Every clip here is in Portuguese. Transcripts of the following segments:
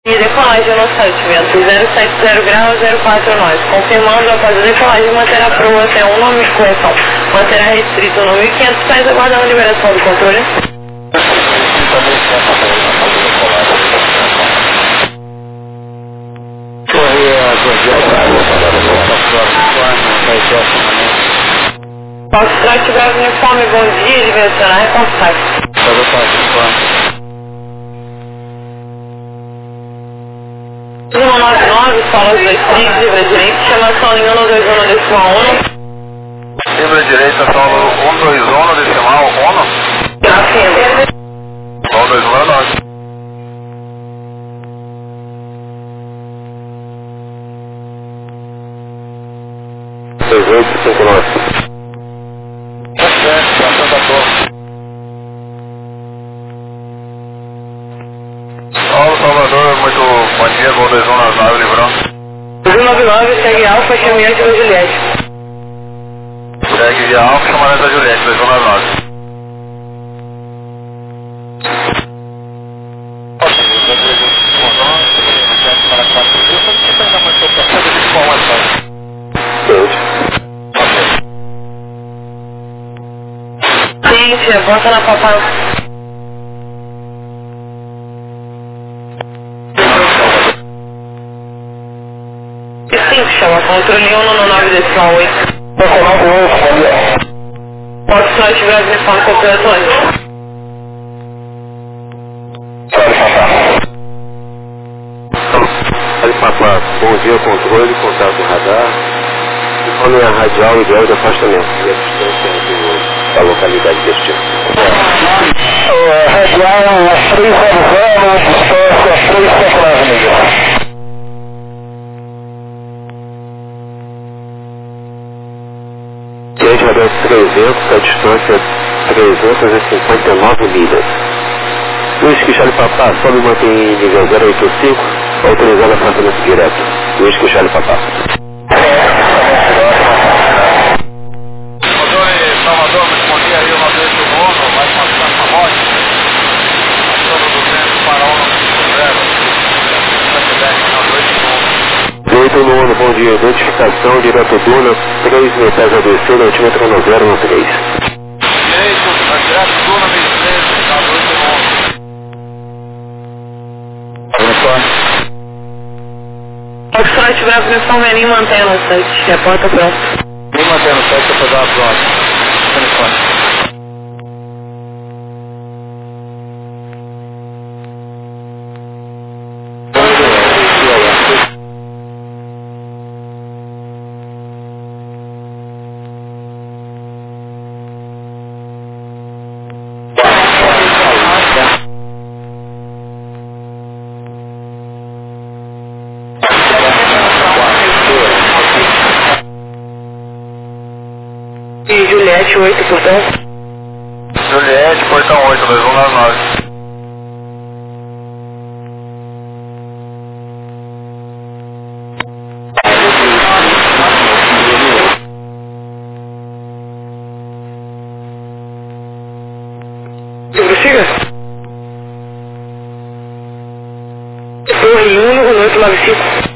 E decolagem no site, vento 070 graus 049. Confirmando após a decolagem, manterá a proa até 1 nome de correção. Manterá restrito no 1500 pés, aguardando a liberação do controle. Foxtrot Bravo Uniforme, bom dia, direcionar reportagem. 199, Solas 23, Libra Direita, chamação em 121 decimal 1. Libra Direita, solo 121 decimal 1. Afirma. Solo 219. Paulo Salvador, muito bom dia, Gol 219, livrão. 299, segue Alfa, chamamento da Juliette. Segue via Alfa, chamamento da Juliette, 219. Sim, volta na papai. Chama controle 199 decimal 8. Foxtrot Bravo Uniforme, completamente. Bom dia, controle, contato radar. Informe a radial e grau de afastamento e a distância da localidade destino. Radial 300, distância 3,9 milhas. Ciente radar 300, a distância 359 milhas. Whisky Charlie Papá, sobe e mantém nível 085, autorizado afastamento direto. Whisky Charlie Papá. Salvador, respondi aí uma vez do nono, mais uma chance morte. Sobre 200 para 1, 0. Direito no ano, bom dia. Identificação, direto Duna, 3 metais ABC, altímetro no 013. Direito, direto Duna, 13, na 2 do nono. Foxtrot Bravo Uniforme, nem mantém no site. Reporta pronto. Nem mantém no site, para dar a próxima. Telefone. E Juliette 8, portão. Juliette, portão 8, 2199. Prossiga. Torre 1, 1895.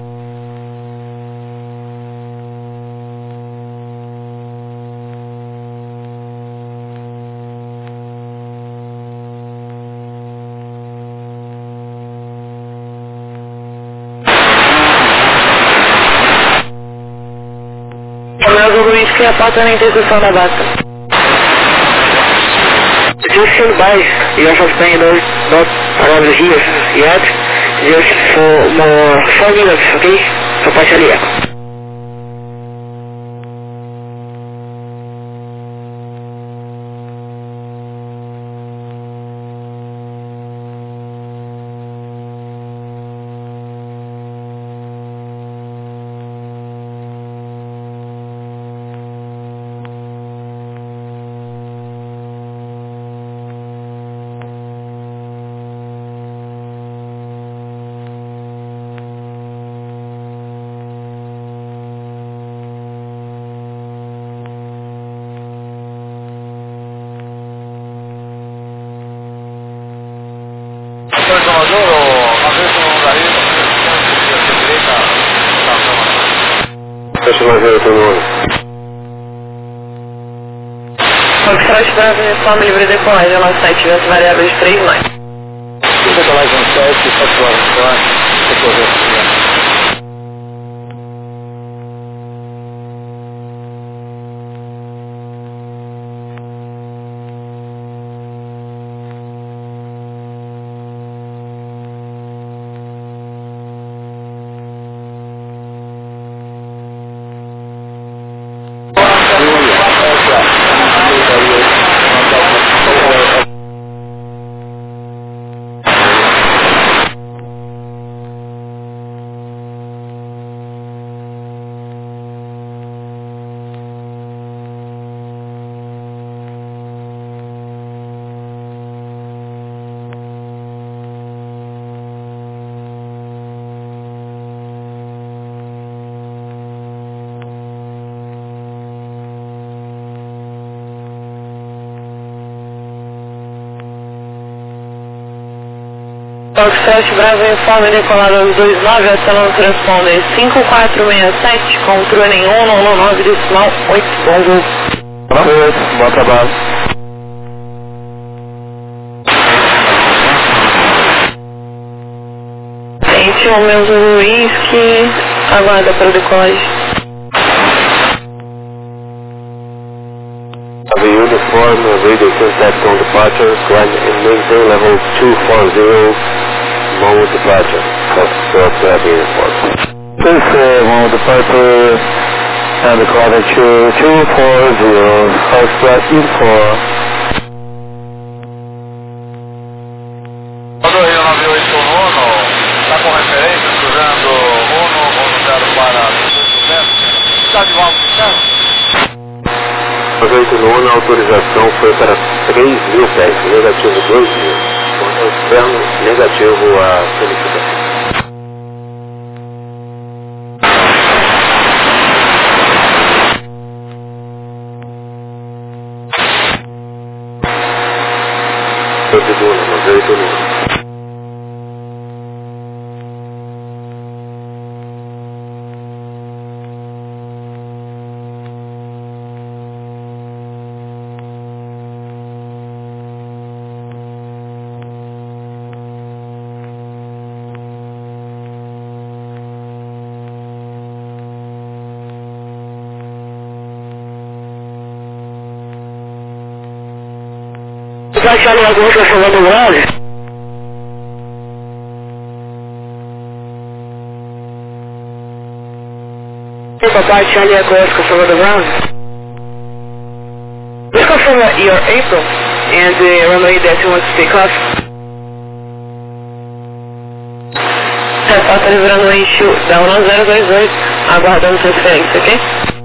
Caminhão Luiz que reporta na interseção da data. Just by your husband not around here yet. Just for more 4 minutes, okay? So partially. Fecha 989. Foxtrot Bravo Uniforme livre decolagem, nosso site, vento variável de 3 mais. Decolagem no site, Foxtrot, tá? Foxtrot Bravo Uniforme decolado aos 29, acionando transponder 5467, controle em 199 decimal 8, bom voo. Bom trabalho. Tente o mesmo whisky, aguarda para decolagem. The uniform radio contact on departure, climb and maintain level 240, moment departure. Foxtrot uniform. Please, moment departure, and the climb to 240, Foxtrot uniform. Quando o Rio 981 está com referência, cruzando 110 para 200, está de volta, certo? 989, a autorização foi para 3.000 pés, negativo 2.000. Quanto ao externo, negativo a solicitação. Procedura 989. Vai achar uma busca falando grave? Papai Charlie Echo Oscar falando grave? Please confirm your apron and the runway that you want to take off. Repórter livrando o eixo da 1028, aguardando transferência, ok?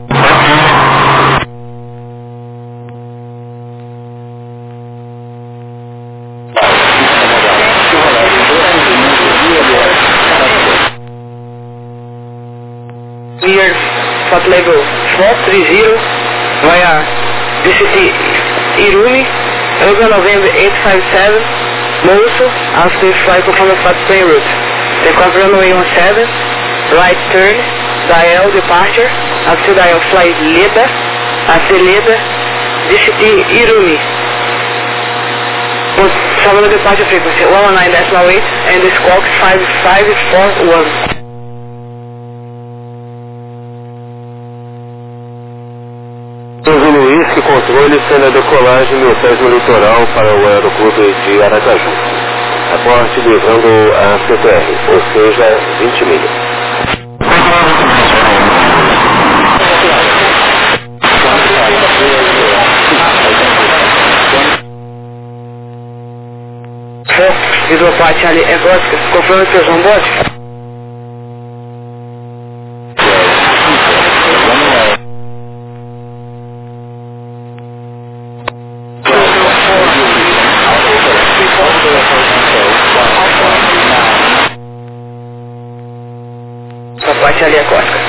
Clear flight level 430 via DCT Irumi, Euro November 857, Mosul, after flight confirmed flight plane route. Take off runway 17, right turn, dial departure, after dial flight Leda, after Leda, DCT Irumi. Following departure frequency 119.8 and the squawk 5541. Whisky controle sendo a decolagem no pés litoral para o aeroclube de Aracaju. Aporte livrando a CTR, ou seja, 20 milhas. Hidropate ali é gótica, confirma seus onboard? Hidropate ali é gótica.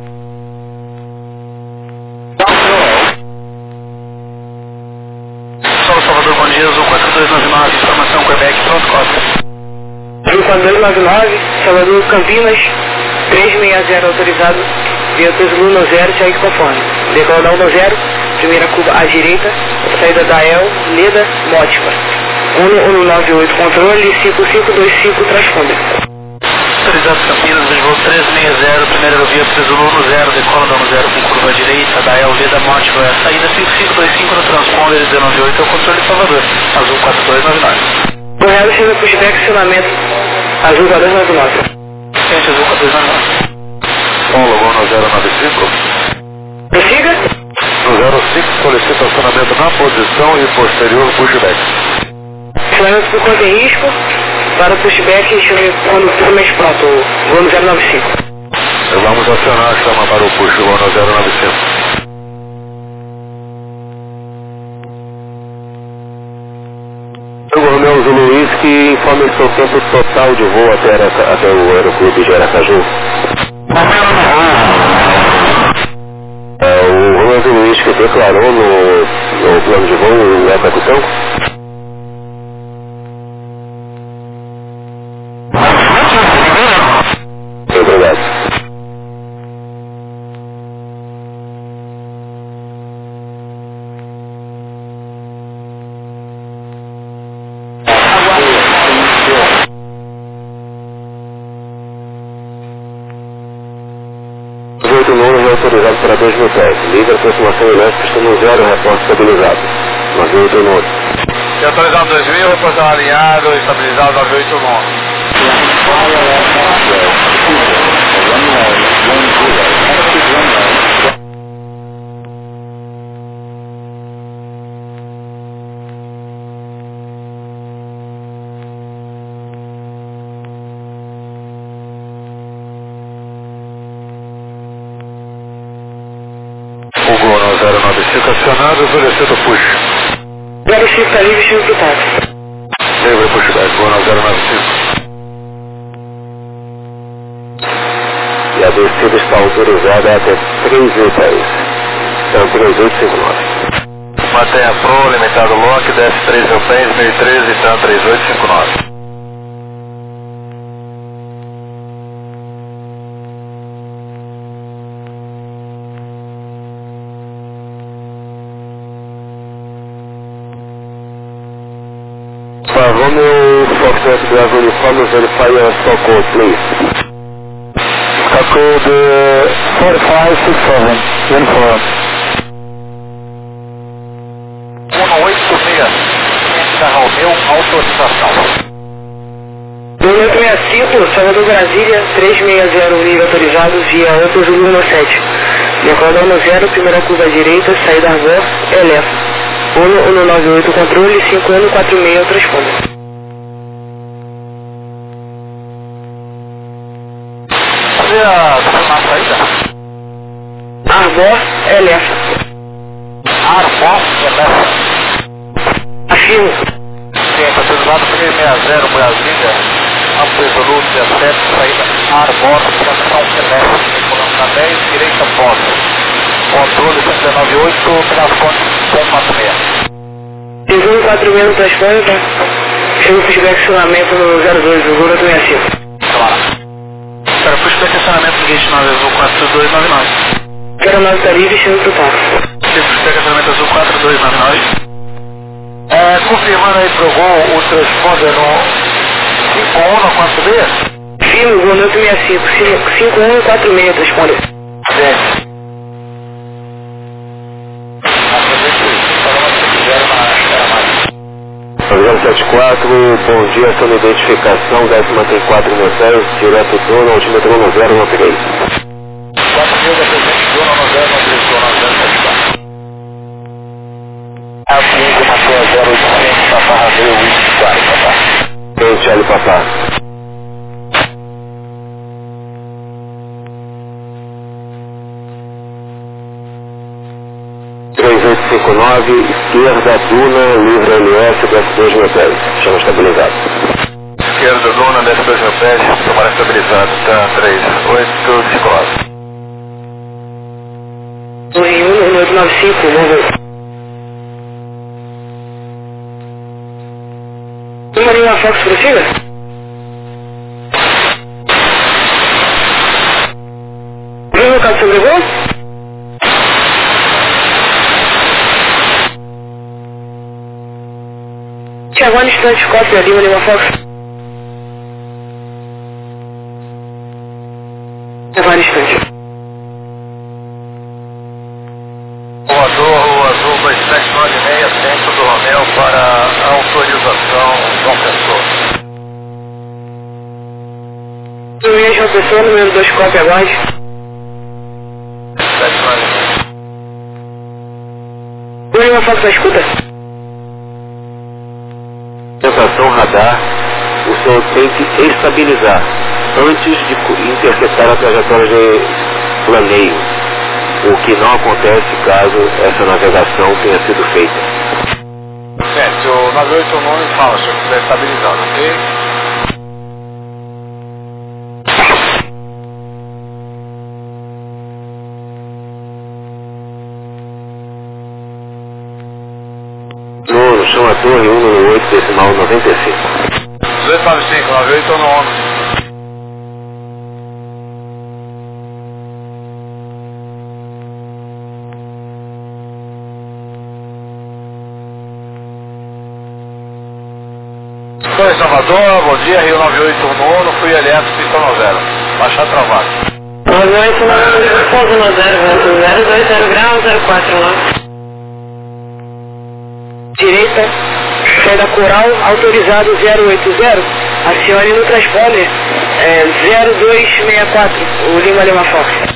Salvador, bom dia, Azul 4299, informação Quebec, pronto, Costa. Azul 4299, Salvador, Campinas, 360 autorizado. Vietas 110, segue conforme. Decola da 110, primeira curva à direita, saída da El, Leda, Mótica. 1198, controle, 5525, transponder. Autorizado Campinas, voo 360, primeira aerovia, preso 10, decola da 10 com curva à direita, da El, Leda, Mótica, saída 5525 no transponder, 198 é o controle de Salvador, azul 4299. Correto, chega pushback, acionamento, azul 4299. Gente, azul 4299. Paulo, 1095. Prossiga. No 05, solicita acionamento na posição e posterior pushback. Acionamento por conta em risco, para pushback, deixa eu ver quando tudo mais pronto, voo 095. Vamos acionar a chama para o push, voo 095. Romeu Zulu Whisky, informe seu tempo total de voo até o Aeroclube de Aracaju. O Romeu Zulu Whisky declarou no plano de voo a capitão? Obrigado. Autorizado para 2010. Livre aproximação elétrica, estamos 0, reporte estabilizado. 989. Autorizado 2000, reportão alinhado, estabilizado 989. O 095 acionado, oferecido push. 05 está livre, estilo pro táxi. Livre pushback, Gol 095. E a descida está autorizada até 3h10. Então 3859. Mantenha Pro, limitado lock, desce 3 ao pés, 1013, então 3859. Romeo Foxtrot Bravo Uniform, verify your stock code, please. Stock code 4567, uniform. 186, da Romeo, autorização. 1865, Salvador Brasília, 360, nível autorizado, via Autos 117. Decola da 10, primeira curva à direita, saída Argor, Elef. 1198, controle, 5146, transponder. Fazer a saída? Arbor, Elef. Arbor, Elef. Afirmo. Sim, está sendo usado 360, Brasília, absoluto 17, saída Arbor, tração Elef, coluna 10, direita posta. Controle 198, transporte 146. 5146 no transponder, tá? Chega o pushback acionamento no 02, o Gol 865. Claro. Cara, pushback acionamento do gate 9 azul 4299. Quero 9 tá livre, chega pro táxi. Pushback acionamento azul 4299. Confirmando aí pro Gol o transponder no 51 na 46? Firme, Gol 865, 5146, transponder. Gente. 074, bom dia, sua identificação, 14 no céu, direto dono, altímetro 1093. 4.000 da presente dono, 1093, A 15, Matheus 0800, Papá Rameu, 840, Papá. Bem, Charlie Papá. Esquerda, Duna, livre LS, DS2 meu pés. Chama estabilizado. Esquerda, Duna, DS2 meu pés, tomara estabilizado, tá 3859. Em 1895, novo. Marinha Fox, prossiga? Bruno de sobrevoo? Tiago, instante, cópia, Lima Fox. Tiago, instante. Rua Azul 2796, centro do Romeu para autorização João Pessoa. Luiz João Pessoa, número 2, cópia, aguarde. 2796. Lima Fox, na escuta? Orientação radar, o senhor tem que estabilizar antes de interceptar a trajetória de planeio, o que não acontece caso essa navegação tenha sido feita. Se o navio 89 fala, se eu quiser estabilizar, ok? No chão a torre 198 decimal 95. 295, navio 89. Estou em Salvador, bom dia, Rio 9819, fui LS, pista 90. Baixar travado. 9819, pouso no 020 graus, 049. Direita, saída Coral, autorizado 080, acione no transponder 0264, o Lima Fox.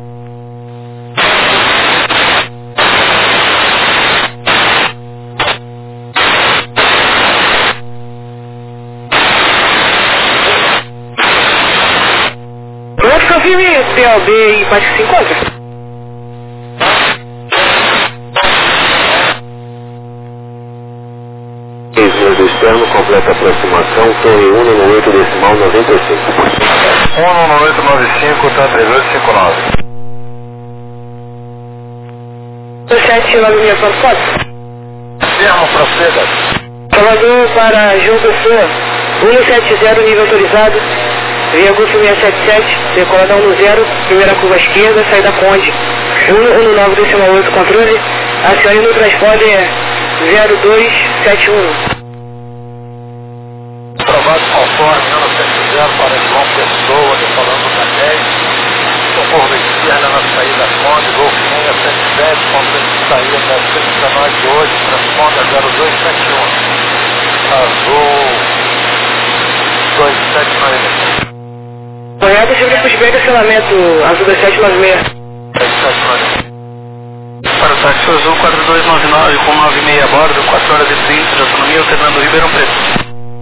Pronto, confirme PLB e Pátio se encontra. Do externo, completa aproximação, torre 198 decimal 95. 19895, tá 3859. 796.4. Termo, proceda. Salvador para João Pessoa, 170, nível autorizado, via Gulf 677, decoladão no 0, primeira curva esquerda, saída Conde, 119 decimal 8, controle, acione no transponder 0271. Aprovado conforme 1960 para João Pessoa, falando da 10. Socorro externa na saída Conde, Golf 677, controle de saída da 119 de hoje, transponda 0271. Azul 2796. Correto, Chico B, cancelamento, Azul 2796. 2796. Para o táxi Azul 4299 com 96 a bordo, 4 horas e 30 de autonomia, alternando Ribeirão Preto.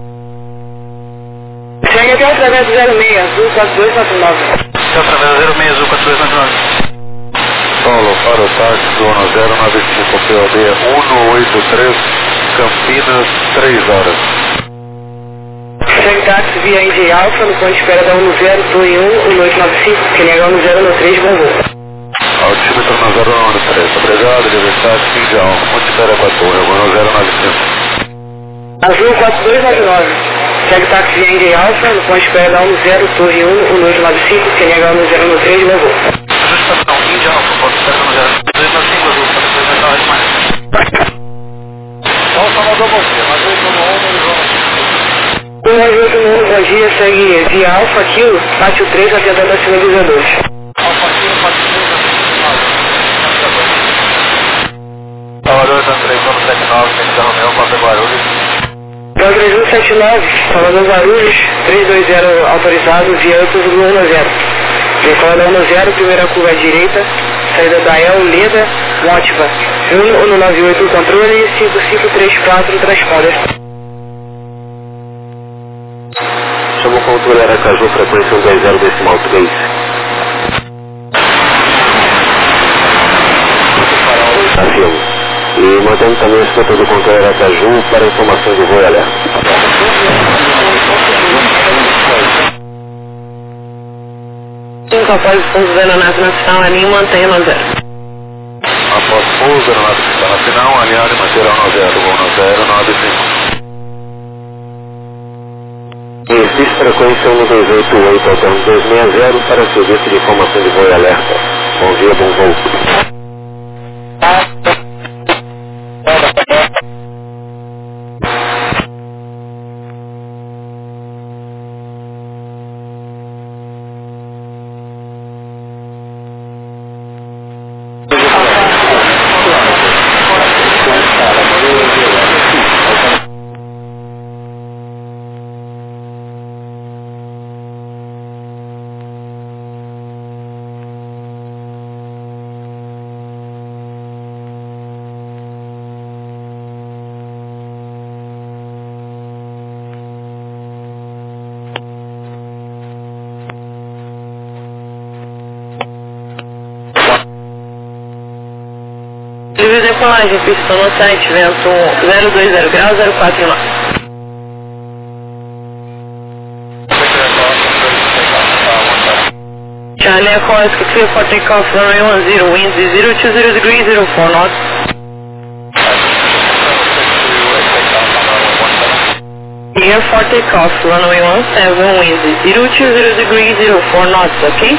Segue até o através do 06, Azul 4299. Até o através do 06, Azul 4299. Paulo, para o táxi do 1095 POD 183, Campinas, 3 horas. Segue táxi via NG Alfa, no ponto de espera da 1021, 1895, que nega 1013, bom voo. Altímetro na 093, obrigado, libertade, fim de alma, ponto de espera 14, 1095. Azul 4299. Segue táxi via NG Alfa, no ponto de espera da 10, torre 1, 1895, que nega 1013, bom voo. Ajustação, Índia Alfa, ponto de espera no 0295, Azul 4299 demais. Então, Salvador, bom dia, mas 891, 181, bom dia, segue via Alfa, Kilo, pátio 3, atendendo a sinalizadores. Alfa Kilo, pátio 3, Salvador, dando 3179, tem que dar o meu, Cópia Guarulhos. 3179, Salvador Guarulhos, 320 autorizado, via Antos 110. Decola 10, primeira curva à direita, saída da El, Leda, Mótiva, 1198 controle, 5534 transponder. Chama o controle Aracaju, frequência 110 decimal 3. Afirmo. E mantendo também a escuta do controle Aracaju para informações do voo e alerta. Após pouso da aeronave nacional, alinhe e mantenha no 0. Após pouso da aeronave nacional, alinhar e manter ao 90, voo no 095. Pista frequência 1288, hotel 260 para serviço de informação de voo e alerta. Bom dia, bom voo. Livre de decolagem, pista no site, vento 020 graus, 049. Charlie Echo Oscar, clear for takeoff, runway 10, winds 020 degrees, 04 knots. Clear for takeoff, runway 17, winds 020 degrees, 04 knots, ok?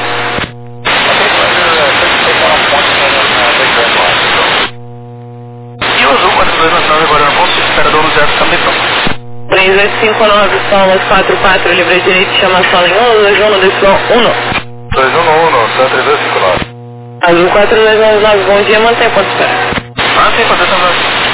E o Azul 4299 agora no ponto, espera do 10 também pronto. 3859, Solas 44, livre direito, chama Sola em 121, decisão 1. 211, Santa 3259. Azul 4299, bom dia, mantém ponto espera. Mantém ponto espera.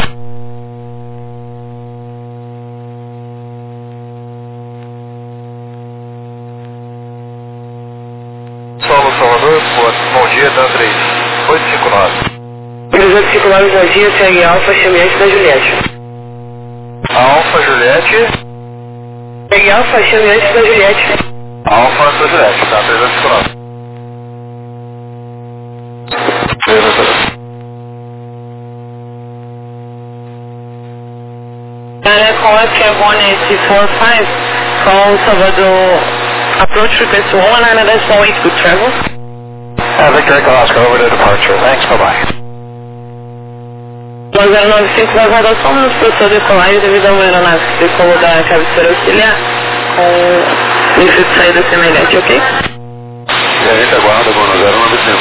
Solo Salvador, bom dia, Dan 3859. 3859, bom dia, segue Alfa, Chamiante da Juliette. Alfa Juliette. Segue Alfa, Chamiante da Juliette. Alfa da Juliette, tá? 359. Oscar 1845 from Salvador, approach frequency 199.8, good travel. Victor Echo Oscar, over to departure. Thanks, bye-bye. 2095 vazado só nos processos de decolagem devido ao aeronave que decolou da cabeceira auxiliar com nível de saída semelhante, ok? E a gente aguarda, Bruno 095.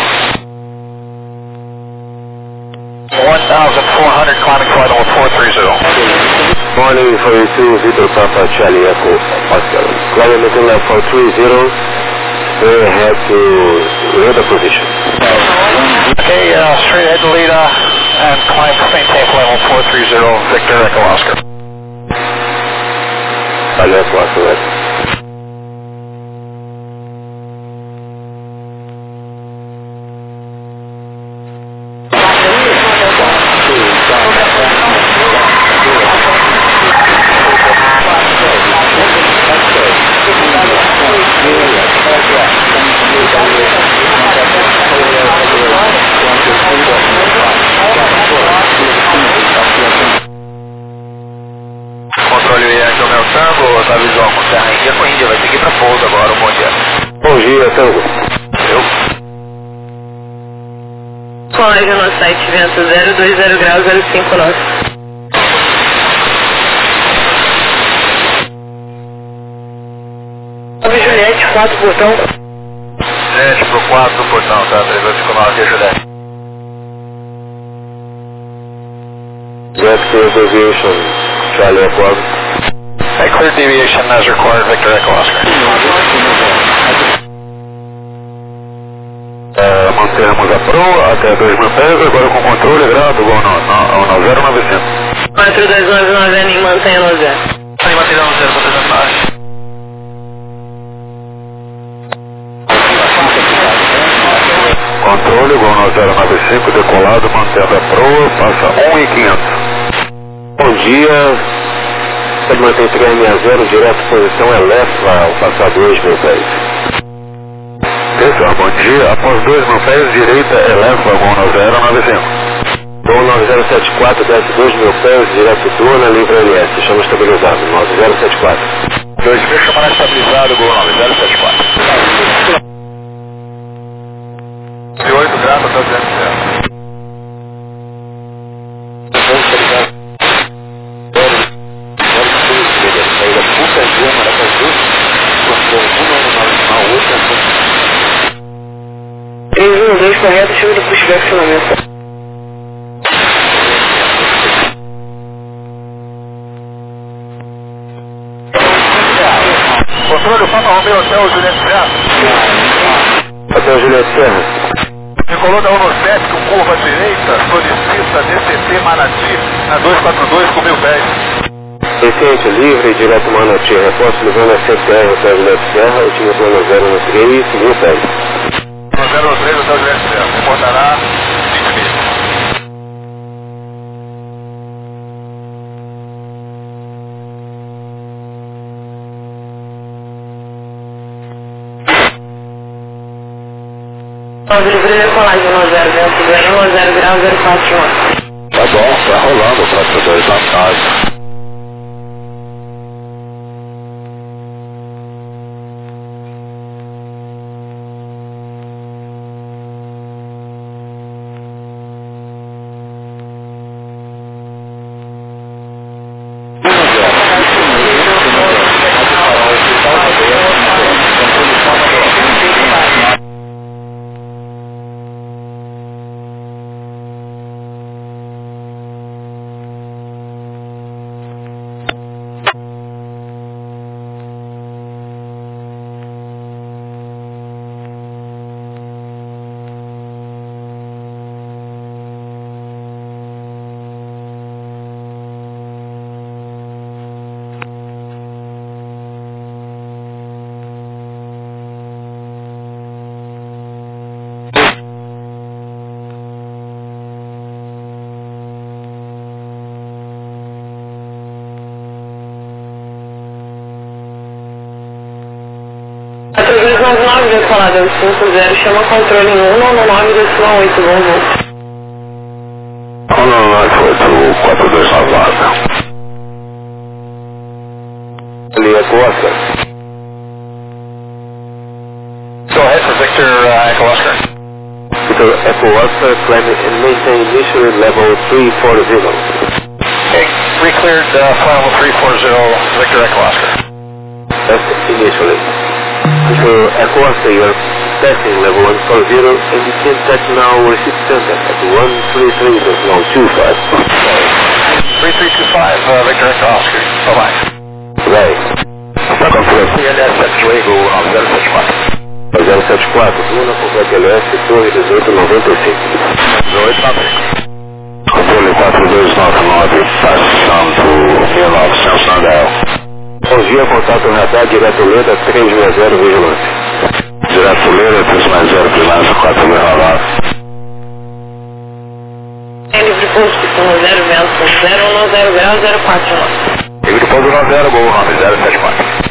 1,400 climbing flight on 430. Morning 42, Victor Papa Charlie Echo Oscar. Climbing maintain level 430, very ahead to radar position. Okay, straight ahead to Lita and climb maintain level 430, Victor Echo Oscar. Charlie Echo Oscar, right? Controle IEC do meu Tango, tá visual com terra Índia com Índia, vai seguir pra pouso agora, bom dia. Bom dia, Tango. Eu? Colagem no site, vento 020 graus, 05 knots. Juliette, 4 portão. Gente, pro 4 do portão, tá? 359 aqui, Juliette. Jet Clear Deviation, Charlie Echo Oscar. Clear deviation as required, Victor Echo Oscar. Mantemos a proa até 2.000 pés, agora com controle grado, igual ao 0,900. 4299, N, mantenha no zero. Aí, material no 0,409. Controle igual ao 095, decolado, mantendo a proa, passa 1.500. Bom dia, ele mantém 360, direto posição eleva ao passar 2.000 pés. Pessoal, bom dia, após 2.000 pés, direita eleva voo no 095. Voo 9074, desce 2.000 pés, direto Duna, livre LS, chama estabilizado, 9074. 2000 chamar estabilizado, Gol 9074. 8 graus até 200. Saída Puca Gema, Aracaju, 2 correto, chega do pushback acionamento. Controle, Papa Romeo, Hotel Juliette Serra. Hotel Juliette Serra. Decolou da 17 com curva direita, solicita DCT Manati na 242 com 1010. Recente livre, direto Manati, reposto levando a CTR, Hotel Juliette Serra, o time plano 013, 1010. 013, Hotel Juliette Serra, reportará 20 mil. Livre colagem 10 grau 041. Tá bom, tá rolando o próximo 2 da tarde. Através 99, colada 50, chama controle em 199,8, vamos. 199,42 na vaga. Ali é Costa. Go ahead for Victor Echo Oscar. Victor Echo Oscar, climb and maintain initially level 340. Okay, re-cleared final 340, Victor Echo Oscar. That's initially. Victor Echo Oscar, you're passing level 140 and you can touch now receipt center at 133.25. 3325, Victor Echo Oscar. Bye-bye. Right. Está com CLS 7 Go 074. 074, Luna completa LS, Torre 1895. 1895. Controle 4299, passando 1900 na Del. Bom dia, contato radar, direto Leda 360 vigilante. Direto Leda 360 vigilante, 4 mil radar. Livre posto, 0 vento, 010 grau 041. Livre pouso 90, Gol 9074.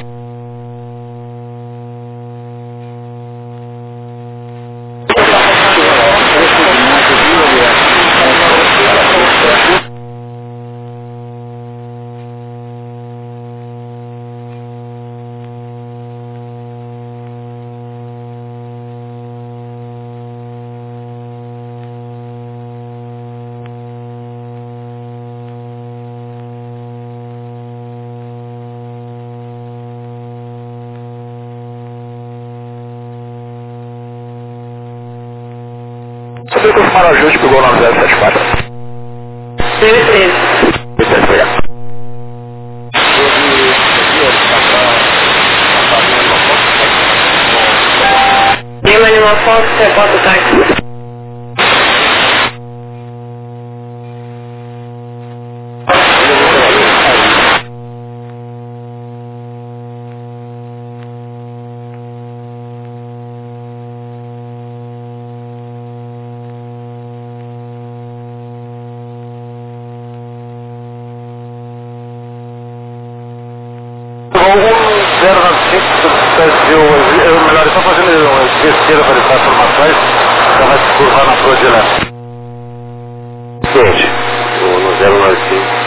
Você tem que tomar ajuste pro Gol 9074. Beleza. Beleza, obrigado. Lima Lima Fox, repórter táxi. Melhor, só fazendo uma esquerda para verificar informações, já vai se curvar na Pro direto. Gente, no 095.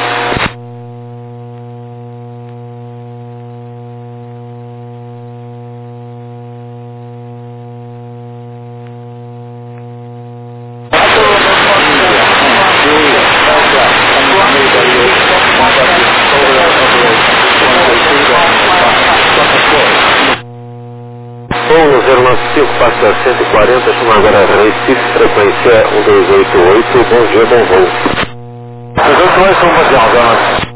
Ou no 095, 5, passa 140, chama agora Recife, frequência 1288, bom dia, bom voo. 388, bom dia, Algama.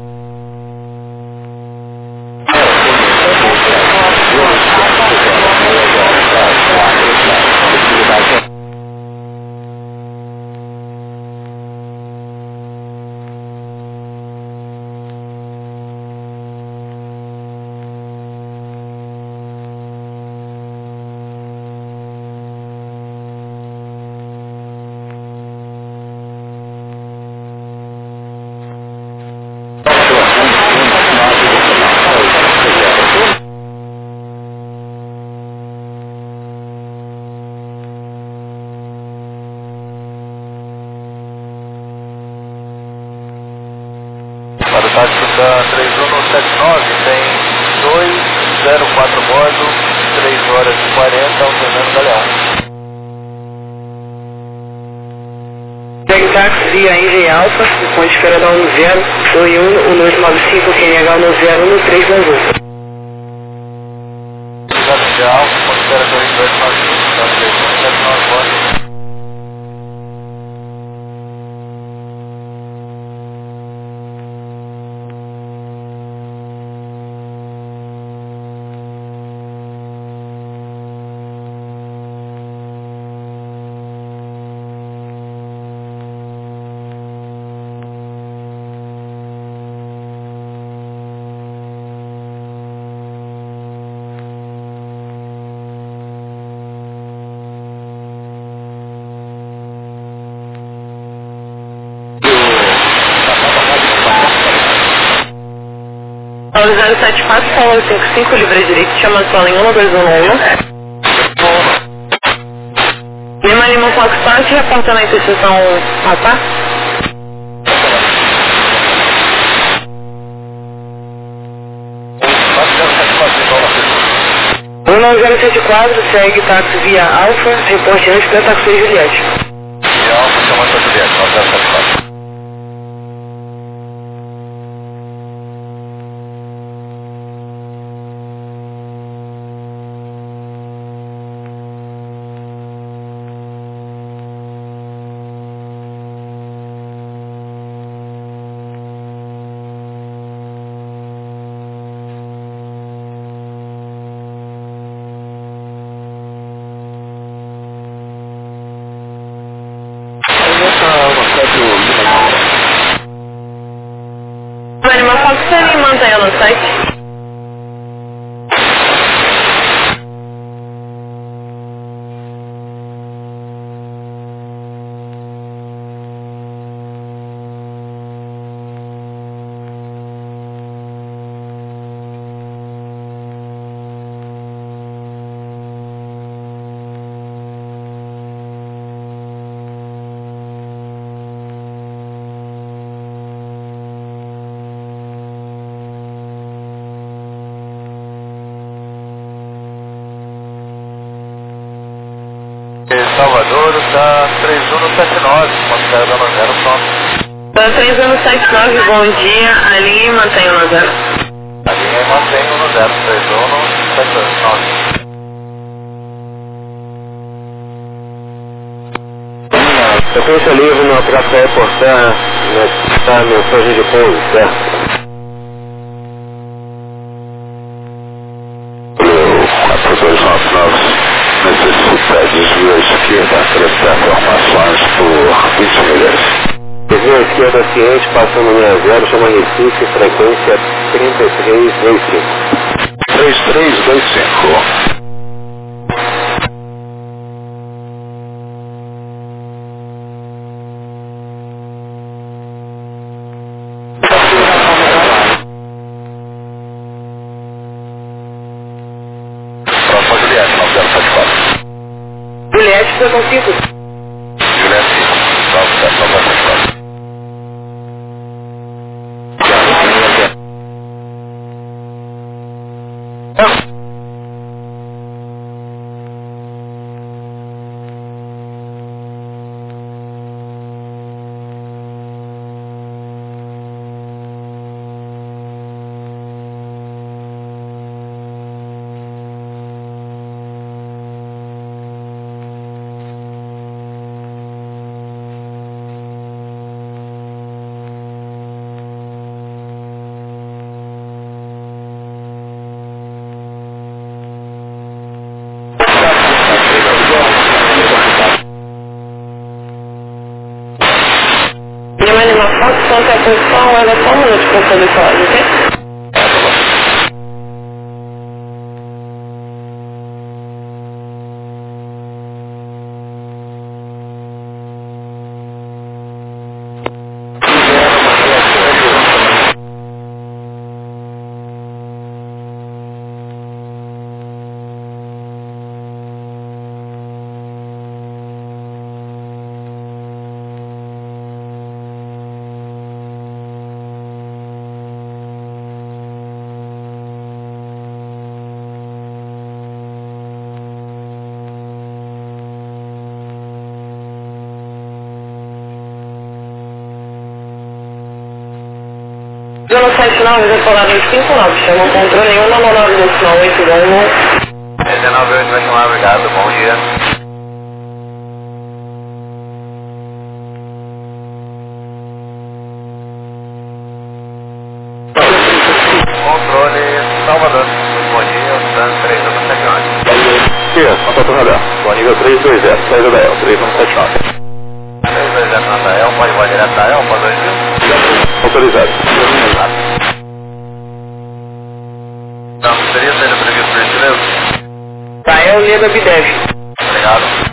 Para o táxi da 3179 tem 204 bordo, 3 horas e 40, alternando Galeão. Segue táxi via Engen Alfa, ponte Federal no 0, Torre 1, 1295, QNH no 0, no 3 no Azul. Engen Alfa, ponte Federal 1295, tá 3179 bordo. Paulo 074, Paulo 55, livre direito, chama a sola em 1211. Lima Lima Foxtrot, reporta na interseção Papá. 1074, segue táxi via Alfa, reporte antes da táxi Juliette. Via Alfa, chama a Juliette, 1074. Lima Foxtrot, mantenha no site. Salvador, da 3179, ponte da 90, pronto. Da 3179, bom dia, a linha mantém o 0. A linha mantém o 0, 3179. Frequência livre no aplicativo reportar na mensagem de pouso, certo? 4299 necessita desvio à esquerda, prestar informações por 20 milhas. Desvio à esquerda ciente, passando no 0, chama Recife, frequência 3325. 3325. Próxima Juliette, 9074. Juliette, você consigo? Juliette, 9074. Pessoal, era só um minuto para fazer colagem, ok? Zona 79, decolagem 59, chama o controle 199 decimal 811. 198 vai chamar, obrigado, bom dia. Controle Salvador, bom dia, San 3179. Bom dia, contato radar, bom nível 320, saída da EL, 3179. 320 na EL, pode voar direto da EL, para 2000. Autorizado. Não, seria saída prevista por gentileza? Tá, é o Leda Bidev. Obrigado.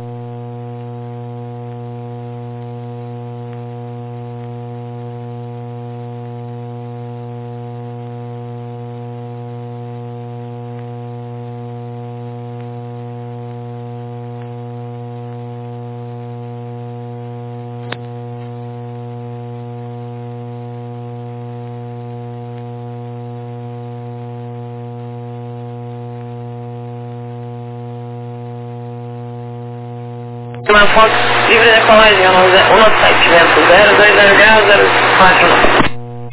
Uma foto livre de decolagem, o nosso site, vento 020H049.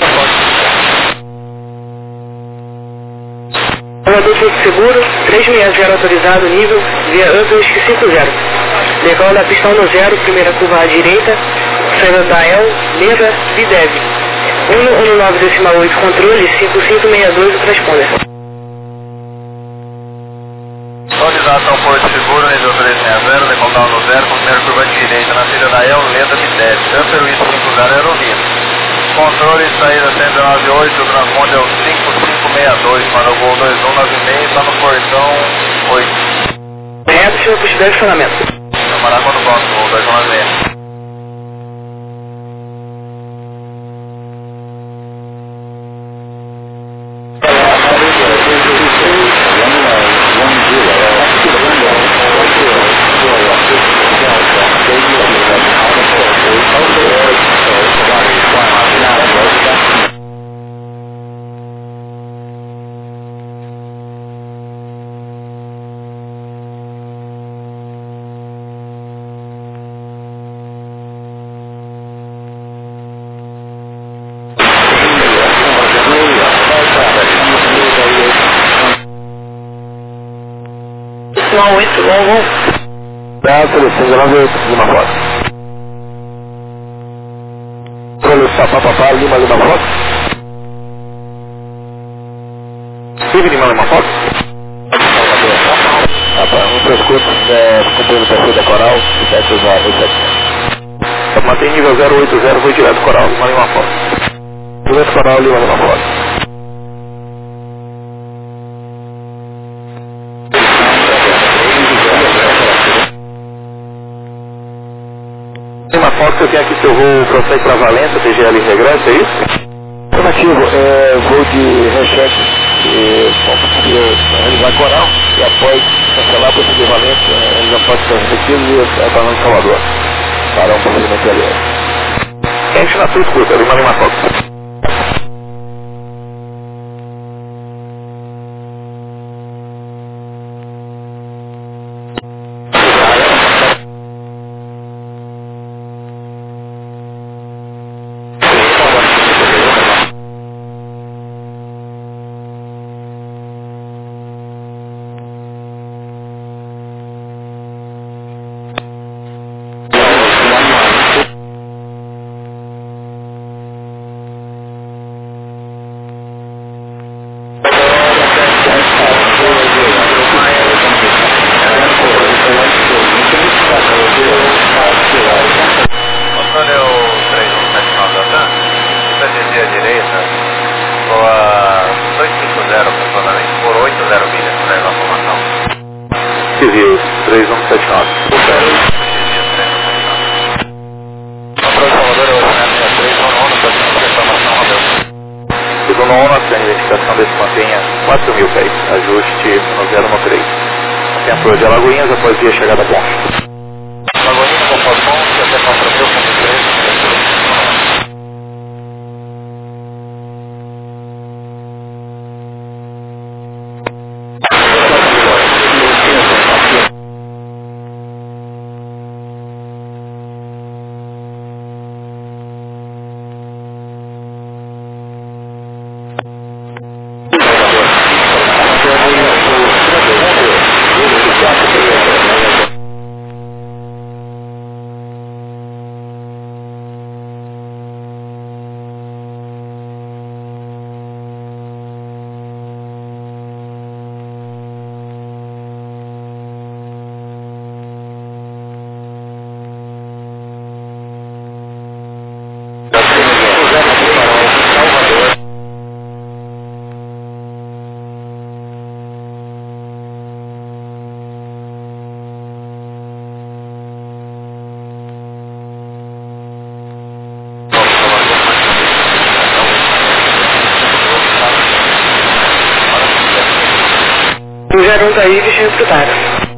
Amador Porto Seguro, 360 autorizado, nível via Antusk 50. Decola da pista 10, primeira curva à direita, saída da EL, Leda Bidev. 119 decimal 8, controle 5562, o transponder. Autorização Porto Seguro, nível 360, decolar no 0, com primeira curva de direita, na saída da EL, Leda Bidev. Transfer Whisky 50 aerovia. Controle saída 198, o transponder é o 5562, para o voo 2196, está no portão 8. Reto, chama para de estacionamento. Camará quando pronto, voo 2196. Decimal 8, vamos. Da seleção de 98, Lima Fox. Seleção Papapá, Lima Fox. Steve Lima Fox. Um transcurso, cumprindo o perfil da Coral, 7 mantém nível 080, foi direto Coral, Lima Fox. Direto Coral, Lima Fox. Lima Fox, eu tenho aqui seu voo prossegue para Valença, TGL em regresso, é isso? Afirmativo, voo de recheque, realizar Coral e após cancelar para seguir Valença, realizar Fox para respectivos e para o Salvador, para um procedimento ali. Quem na tudo curta, Lima Fox. desvios, 3179. Controle Salvador, é 863, ONU, para informação, Roberto. Segundo ONU, a identificação desse mantenha 4.000 pés, ajuste no 013. Tempo de Alagoinhas após via chegada a ponte. Alagoinhas, após ponte, até 4.000.3. O 01 tá aí, destino pro Tara.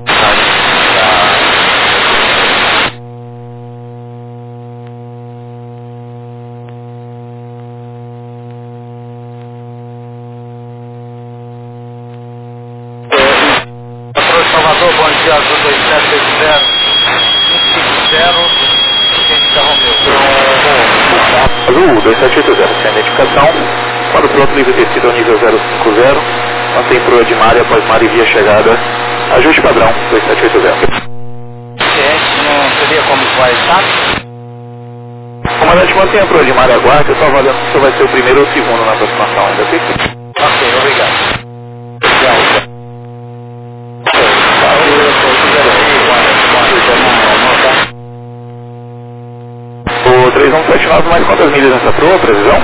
Controle Salvador, bom dia, Azul 2760, 150, ciência Romeu. Azul 2780, sem identificação. Quando pronto, livre descida ao nível 050. Mantém proa de mar e após mar e via chegada. Ajuste padrão 2780. Ciente, não seria como vai estar? Comandante, mantenha a proa de mar e aguarde. Eu estou avaliando se o senhor vai ser o primeiro ou o segundo na aproximação ainda, ok? Ok, obrigado. O 3179, mais quantas milhas nessa proa, previsão?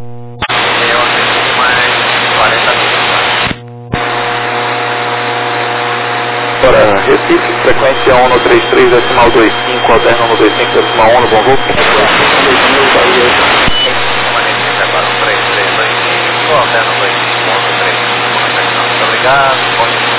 Para Recife, frequência 1 no 33, decimal 25, alterno no 25, decimal 1 no bom voo. Muito obrigado, bom dia.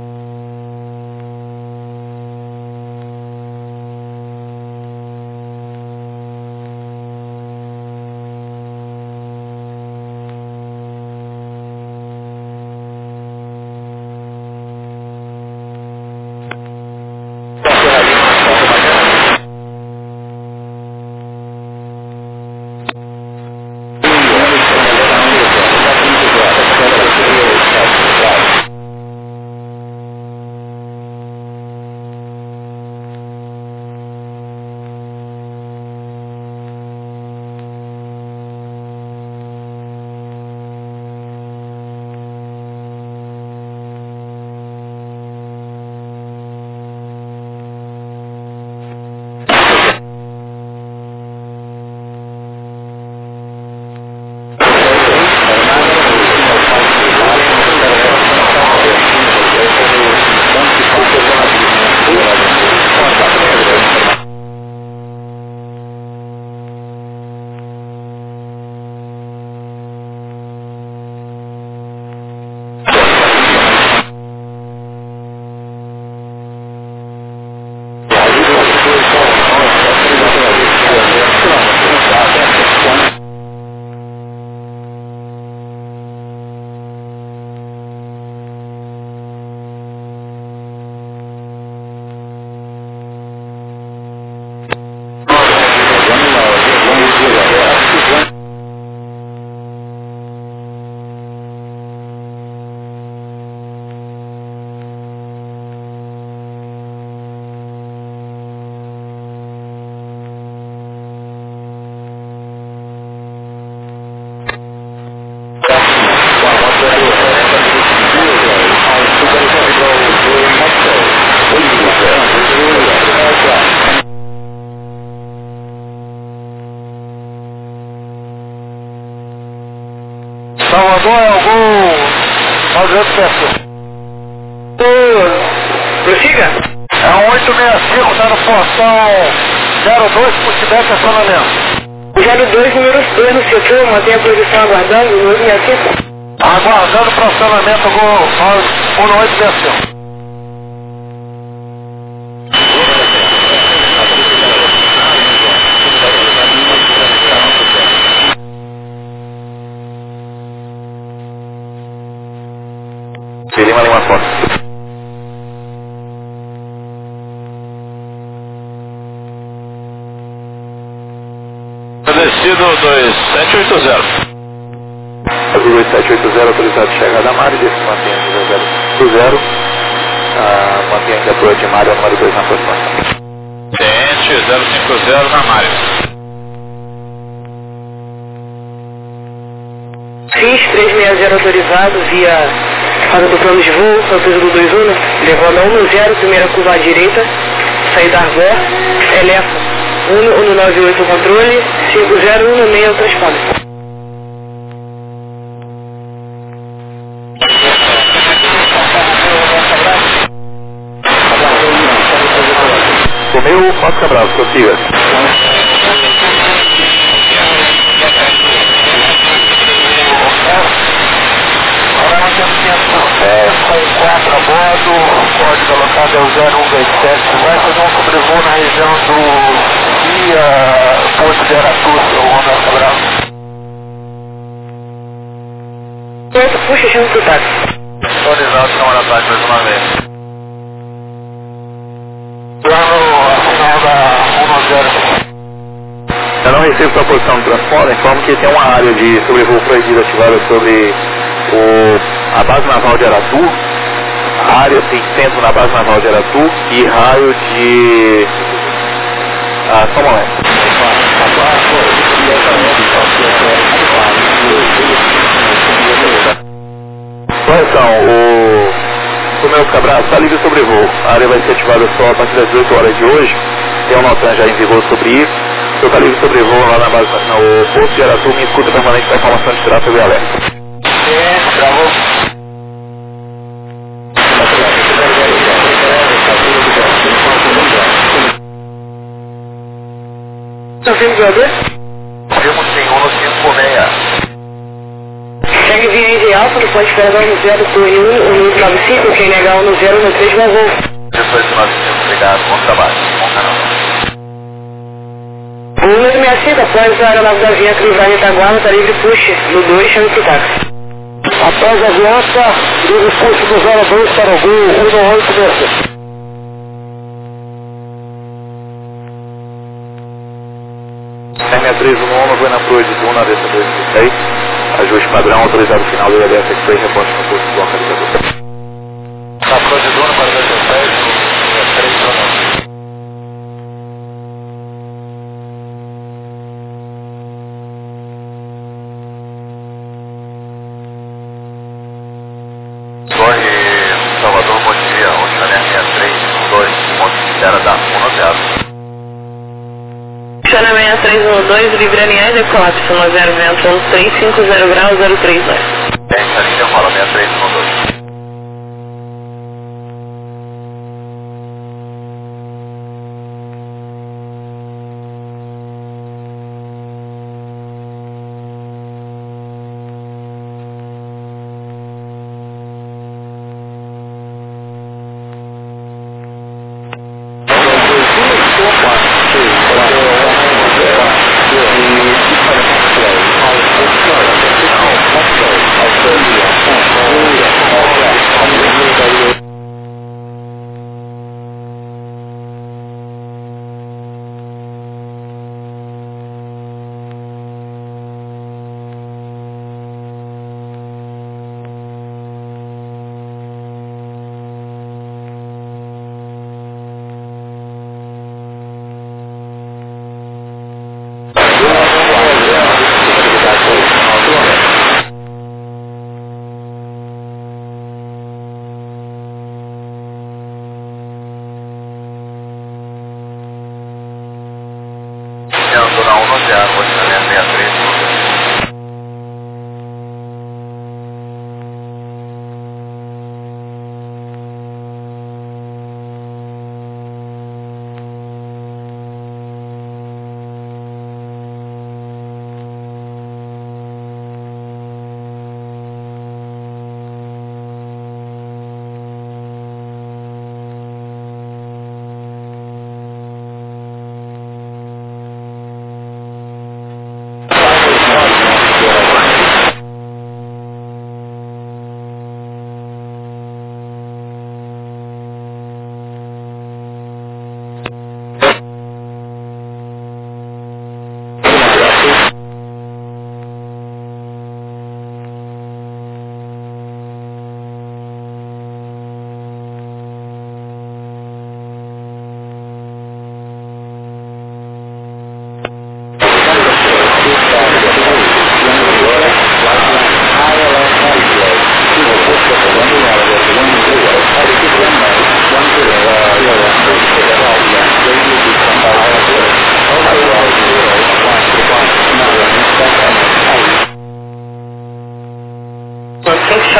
Salvador é algum... Pode ver o que Prossiga. É um 865, tá no portão 02, Pushback, acionamento. 02, número 2 no setor, mantém a posição aguardando, no 865. Aguardando para acionamento, Gol 1865. Lima Lima Fox. Descido 2780. Azul 2780, autorizado de chegada a Mário, desse mantém a nível 050. Mantém ainda por de Mário, número 2 na aproximação. Tente 050 na Mário. FIS 360 autorizado via fase do plano de voo, altura do 21, levando a 10, primeira curva à direita, saída Argó, eleva 198 o controle, 5016 o transponder. Comeu, Fox Cabral, consiga. Com 4 a bordo, código alocado é o 0127, vai fazer um sobrevoo na região do Guia Porto de Aratu, seu Ronaldo Cabral. Puxa, chama pro táxi. Autorizado, câmara atrás mais uma vez. Plano final da 10. Eu não recebo sua posição de transponder, informo que tem uma área de sobrevoo proibida ativada sobre a base naval de Aratu, a área tem centro na base naval de Aratu e raio de... só um momento. Correção, o meu Cabral está livre sobrevoo, a área vai ser ativada só a partir das 18 horas de hoje, tem um NOTAM já em vigor sobre isso, eu está livre sobrevoo lá na base, no posto de Aratu, me escuta permanente para informação de tráfego e alerta. Bravo. Tá vendo o jogador? Vimos sim, 156. Segue via Easy Alpha, que pode esperar no 0 por 195, quem negar 10 no 3 vai voo. Depois de 900, obrigado, bom trabalho, bom canal. 165, após a aeronave da Avianca livrar em Itaguara, tá livre push, no 2, chama pro táxi. Após a Avianca, livre push do 02 para o Gol 1865. M311, foi na proa de Duna, dessa 216. Ajuste padrão, autorizado final do ILS X-Ray, reporte no posto do localizador. Na proa de Duna, para 216, no 3 Duna. Torre Salvador, bom dia, última linha 6312, ponto de espera da 10. Chana 6312, livre alinhar e decolar, Y 0 vento 1350 graus 032. Tem essa linha, fala 6312.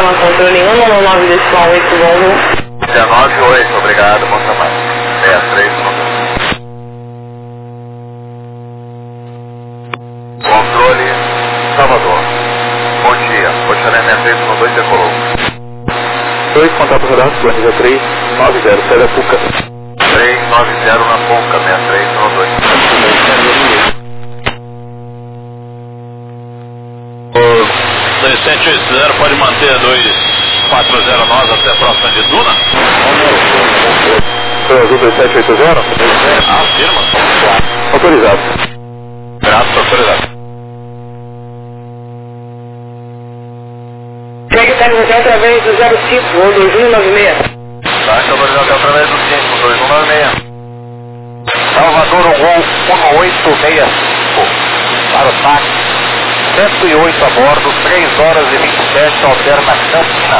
chama controle 119,8 Volvo. 19,8, obrigado, bom trabalho. 63, controle Salvador. Bom dia, Coxaré 6312 decolou. 2, contato rodado, planilha 390, sai da Puca. 390 na Puca, 6312. O 2780 pode manter 240 nós até a próxima de Duna? Foi azul 2780? Afirma. Autorizado. Graças, autorizado. Segue Taxa através do 05 ou 2196. Taxa autorizada através do 52196. Salvador, o voo 1865. Para o táxi. 108 a bordo, 3 horas e 27, alternação final.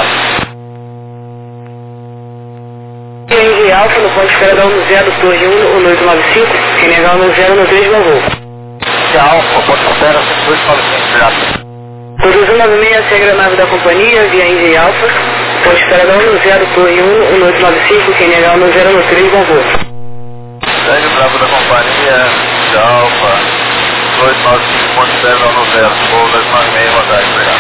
ING Alfa no ponto de espera da 10, torre 1, 1895, quem negar o 0 no 3 não voo. ING Alfa, ponto de espera 5895, já. Torre 196 segue a nave da companhia via ING Alfa, ponto de espera da 10, torre 1, 1895, quem negar o 0 no 3 não voo. Segue o bravo da companhia, ING Alfa, 295, ponto de espera da 10, voo 296, boa tarde, obrigado.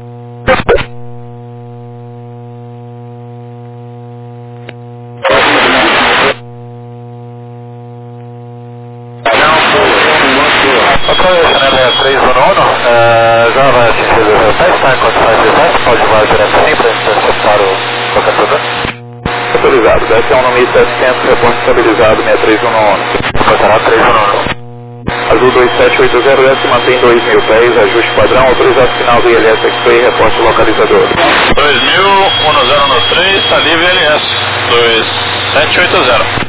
Já vai assistir o teste, está em condições de teste, pode voar diretamente para interceptar o captador. Autorizado, desce ao nome 700, reporte estabilizado, 63111. Contará 311. Azul 2780, desce mantém 2000 pés, ajuste padrão, autorizado final do ILS X-Ray, reporte localizador. 2000, 1093, está livre LS. 2780.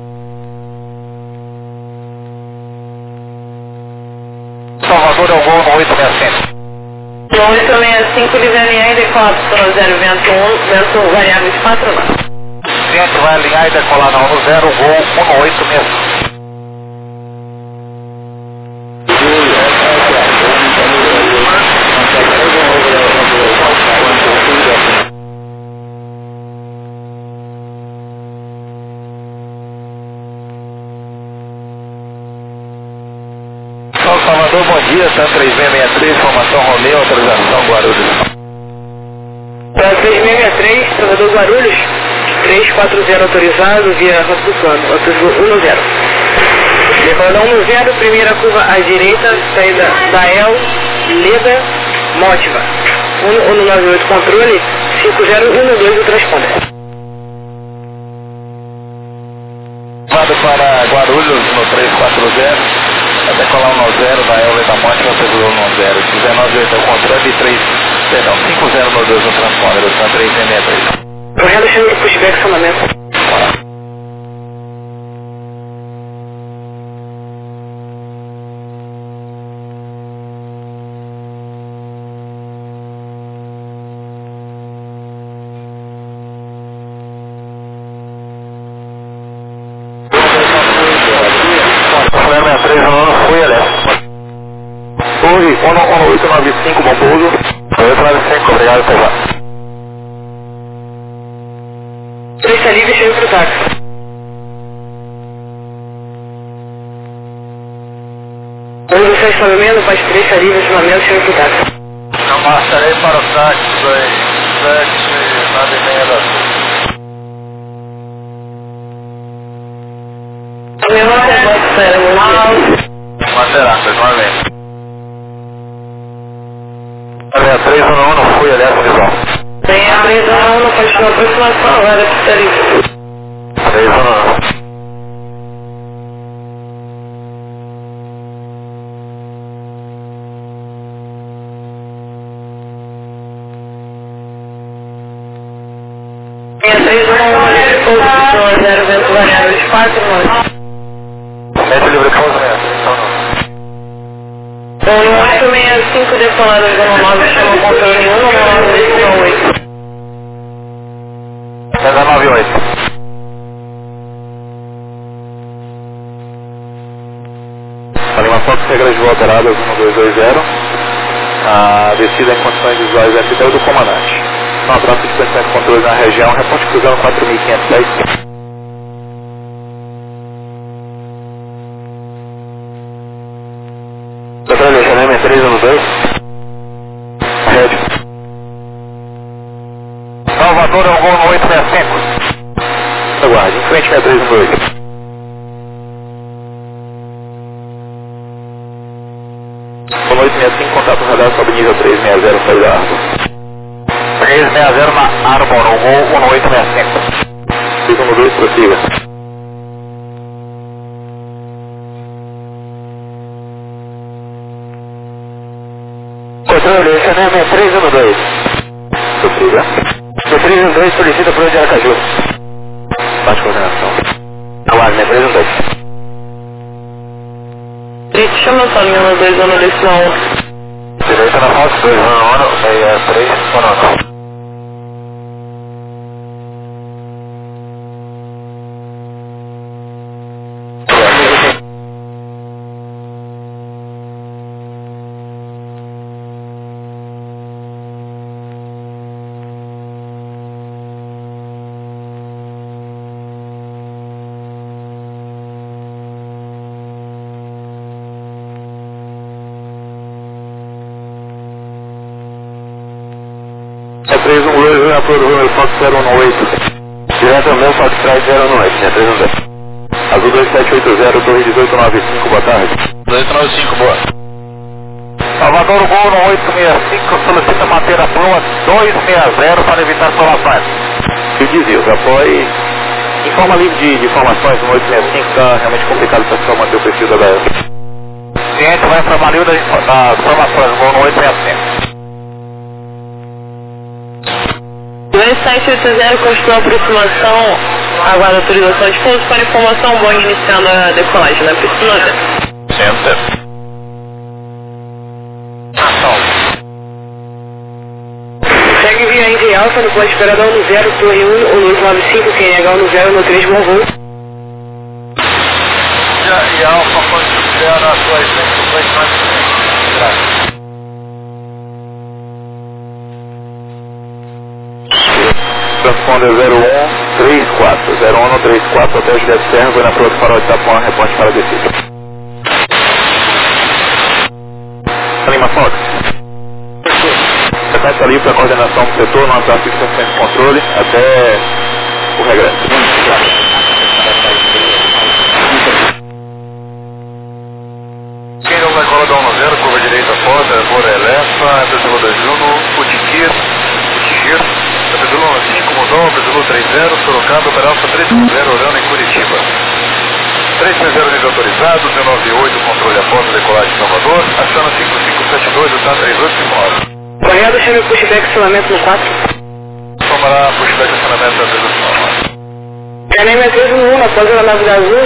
Salvador é o voo no 865. No 865, livre LA, decolado para 0, vento variável de 4 nós. Gente, vai alinhar e decolar na 10, voo 1865. Salvador, bom dia, TAM 3663, formação Romeu, autorização Guarulhos. Para 3663, Salvador Guarulhos, 340 autorizado via Rota do Plano, autorizou 10. Decolando 10, primeira curva à direita, saída da El, Leda, Mótiva. 198 controle, 5012 o transponder. Lado para Guarulhos no 340, vai decolar 10 da El da Mótiva, segurou 10. 19 é o controle e 5092 no transponder, está 363. Correndo, chama de pushback, fundamento. Torre 1895, bom pouso. 1895, obrigado, até já. 3 livre, chega pro táxi. 16 pavimento, faz 3 livres, lamento, chega pro táxi. Não marcharei para o táxi 2796 da Sul. Manterá, 290. 311, não fui, aliás, visão. Tem a 311, faz uma aproximação, vai dar pro livre. 311. Tem a 311, posição 0, vento variável de 4 nós. Mete livre pouso, né? 865 decolado 19, chama controle 199,8. 198. Animação com regras de voo alteradas 1220. A descida em condições visuais é fiel do comandante. Uma troca de conhecimento de controle na região, reponte cruzando 4510. Doutor Alexandre, 312. Rede. Salvador é o gol no 865. Aguarde, em frente 6312. Com 865, contato radar sob nível 360, sai da Arbor. 360 na Arbor, o gol 1865. 312, prossiga. Controle, Xaname 312. Prossiga. 312 solicita para o de Aracaju. Bate coordenação. Aguarde, 312. Chama só linha 2, zona decimal 1. Direita na Fox 2, 63, Coronel. É 312, já por número Fox 018. Direto ao meu Fox 018, né? 312. Azul 2780, torre 1895, boa tarde. 1895, boa. Salvador, o gol no 865, solicita manter a proa 260 para evitar colações. E desvios, após informa livre de informações no 865, está realmente complicado para só manter o perfil da HF. Ciente vai informar livre das informações, o gol no 865. 2780, construiu a aproximação, aguarda autorização de pouso para informação, Boeing iniciando a decolagem na pista 90. Center. Ação. Segue via Indy Alfa no ponto esperador no 0, torre 1, o 295, QNH no 0, no 3, bom voo. E Alfa pode ser a sua essência, vai mais. Transponder 0134, 0134 até o Juliette Serra, foi na proa do farol de Itapuã, reporte para a descida. Lima Fox. Sequência livre para a coordenação do setor, no atraso de assistência de controle, até o regresso. Quem vai colocar 10, curva direita fora, Bora Elefa, Pedro 2 Juno, Utikir, Pedro 5 mudou, Pedro 30, Sorocaba, Peralta 310, Orano em Curitiba. 330 nível autorizado, 198, controle a porta, decolagem de Salvador, aciona 5572, está 3859. Correto, chame o pushback acionamento no 4. Tomará pushback acionamento da 3859. Canema 311, após a nave da Azul,